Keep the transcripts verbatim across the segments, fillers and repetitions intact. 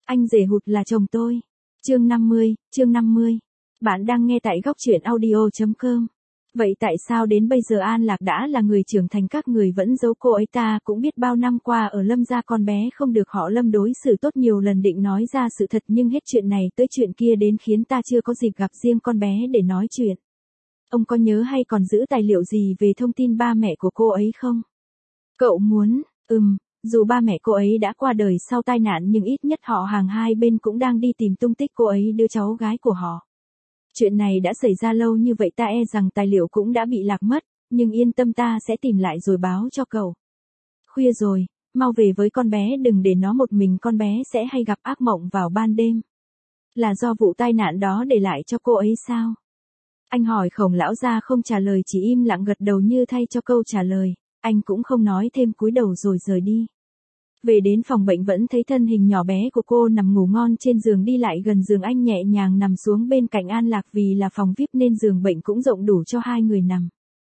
Anh rể hụt là chồng tôi. Chương năm mươi, chương năm mươi. Bạn đang nghe tại góc truyện audio chấm com. Vậy tại sao đến bây giờ An Lạc đã là người trưởng thành các người vẫn giấu cô ấy? Ta cũng biết bao năm qua ở Lâm gia con bé không được họ Lâm đối xử tốt, nhiều lần định nói ra sự thật nhưng hết chuyện này tới chuyện kia đến khiến ta chưa có dịp gặp riêng con bé để nói chuyện. Ông có nhớ hay còn giữ tài liệu gì về thông tin ba mẹ của cô ấy không? Cậu muốn, ừm, dù ba mẹ cô ấy đã qua đời sau tai nạn nhưng ít nhất họ hàng hai bên cũng đang đi tìm tung tích cô ấy, đứa cháu gái của họ. Chuyện này đã xảy ra lâu như vậy ta e rằng tài liệu cũng đã bị lạc mất, nhưng yên tâm ta sẽ tìm lại rồi báo cho cậu. Khuya rồi, mau về với con bé, đừng để nó một mình, con bé sẽ hay gặp ác mộng vào ban đêm. Là do vụ tai nạn đó để lại cho cô ấy sao? Anh hỏi. Khổng lão gia không trả lời, chỉ im lặng gật đầu như thay cho câu trả lời. Anh cũng không nói thêm, cúi đầu rồi rời đi. Về đến phòng bệnh vẫn thấy thân hình nhỏ bé của cô nằm ngủ ngon trên giường, đi lại gần giường anh nhẹ nhàng nằm xuống bên cạnh An Lạc, vì là phòng vi ai pi nên giường bệnh cũng rộng đủ cho hai người nằm.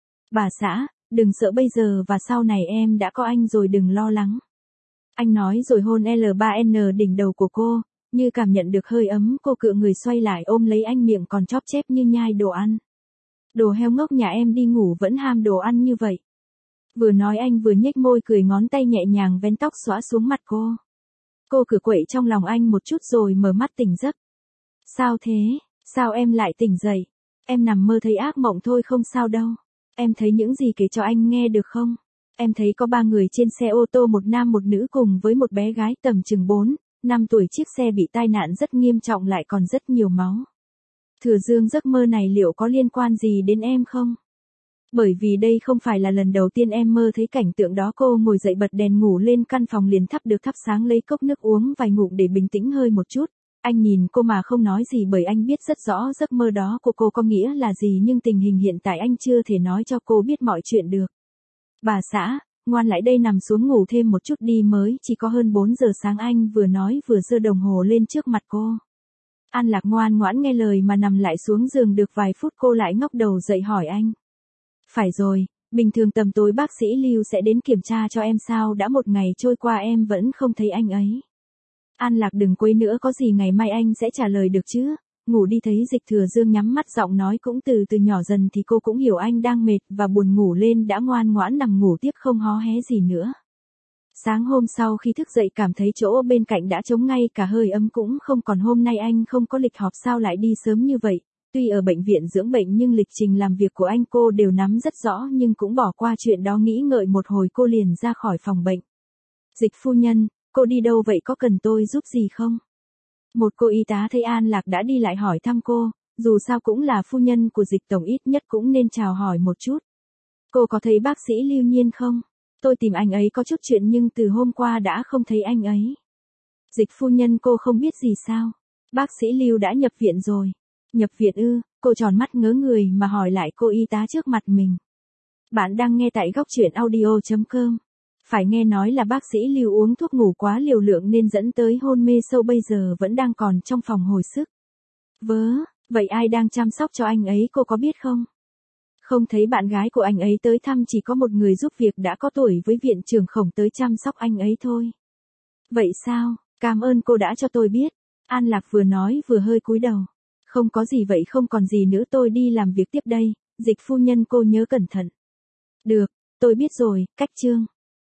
Bà xã, đừng sợ, bây giờ và sau này em đã có anh rồi, đừng lo lắng. Anh nói rồi hôn L ba N đỉnh đầu của cô, như cảm nhận được hơi ấm, cô cựa người xoay lại ôm lấy anh, miệng còn chóp chép như nhai đồ ăn. Đồ heo ngốc nhà em, đi ngủ vẫn ham đồ ăn như vậy. Vừa nói anh vừa nhếch môi cười, ngón tay nhẹ nhàng vén tóc xõa xuống mặt cô. Cô cựa quậy trong lòng anh một chút rồi mở mắt tỉnh giấc. Sao thế? Sao em lại tỉnh dậy? Em nằm mơ thấy ác mộng thôi, không sao đâu. Em thấy những gì kể cho anh nghe được không? Em thấy có ba người trên xe ô tô, một nam một nữ cùng với một bé gái tầm chừng bốn, năm tuổi. Chiếc xe bị tai nạn rất nghiêm trọng, lại còn rất nhiều máu. Thừa Dương, giấc mơ này liệu có liên quan gì đến em không? Bởi vì đây không phải là lần đầu tiên em mơ thấy cảnh tượng đó. Cô ngồi dậy bật đèn ngủ lên, căn phòng liền thắp được thắp sáng, lấy cốc nước uống vài ngụm để bình tĩnh hơi một chút. Anh nhìn cô mà không nói gì, bởi anh biết rất rõ giấc mơ đó của cô có nghĩa là gì, nhưng tình hình hiện tại anh chưa thể nói cho cô biết mọi chuyện được. Bà xã, ngoan lại đây, nằm xuống ngủ thêm một chút đi, mới chỉ có hơn bốn giờ sáng. Anh vừa nói vừa giơ đồng hồ lên trước mặt cô. An Lạc ngoan ngoãn nghe lời mà nằm lại xuống giường. Được vài phút cô lại ngóc đầu dậy hỏi anh. Phải rồi, bình thường tầm tối bác sĩ Lưu sẽ đến kiểm tra cho em sao? Đã một ngày trôi qua em vẫn không thấy anh ấy. An Lạc đừng quấy nữa, có gì ngày mai anh sẽ trả lời được chứ. Ngủ đi. Thấy Dịch Thừa Dương nhắm mắt, giọng nói cũng từ từ nhỏ dần, thì cô cũng hiểu anh đang mệt và buồn ngủ lên, đã ngoan ngoãn nằm ngủ tiếp không hó hé gì nữa. Sáng hôm sau khi thức dậy cảm thấy chỗ bên cạnh đã trống, ngay cả hơi ấm cũng không còn. Hôm nay anh không có lịch họp, sao lại đi sớm như vậy? Tuy ở bệnh viện dưỡng bệnh nhưng lịch trình làm việc của anh cô đều nắm rất rõ, nhưng cũng bỏ qua chuyện đó. Nghĩ ngợi một hồi cô liền ra khỏi phòng bệnh. Dịch phu nhân, cô đi đâu vậy, có cần tôi giúp gì không? Một cô y tá thấy An Lạc đã đi lại hỏi thăm cô, dù sao cũng là phu nhân của Dịch tổng, ít nhất cũng nên chào hỏi một chút. Cô có thấy bác sĩ Lưu Nhiên không? Tôi tìm anh ấy có chút chuyện nhưng từ hôm qua đã không thấy anh ấy. Dịch phu nhân, cô không biết gì sao? Bác sĩ Lưu đã nhập viện rồi. Nhập viện ư? Cô tròn mắt ngớ người mà hỏi lại cô y tá trước mặt mình. Bạn đang nghe tại góc truyện audio chấm com. Phải nghe nói là bác sĩ Lưu uống thuốc ngủ quá liều lượng nên dẫn tới hôn mê sâu, bây giờ vẫn đang còn trong phòng hồi sức. Vớ, vậy ai đang chăm sóc cho anh ấy cô có biết không? Không thấy bạn gái của anh ấy tới thăm, chỉ có một người giúp việc đã có tuổi với viện trưởng Khổng tới chăm sóc anh ấy thôi. Vậy sao? Cảm ơn cô đã cho tôi biết. An Lạc vừa nói vừa hơi cúi đầu. Không có gì vậy, không còn gì nữa, tôi đi làm việc tiếp đây. Dịch phu nhân, cô nhớ cẩn thận. Được, tôi biết rồi. Cách chương.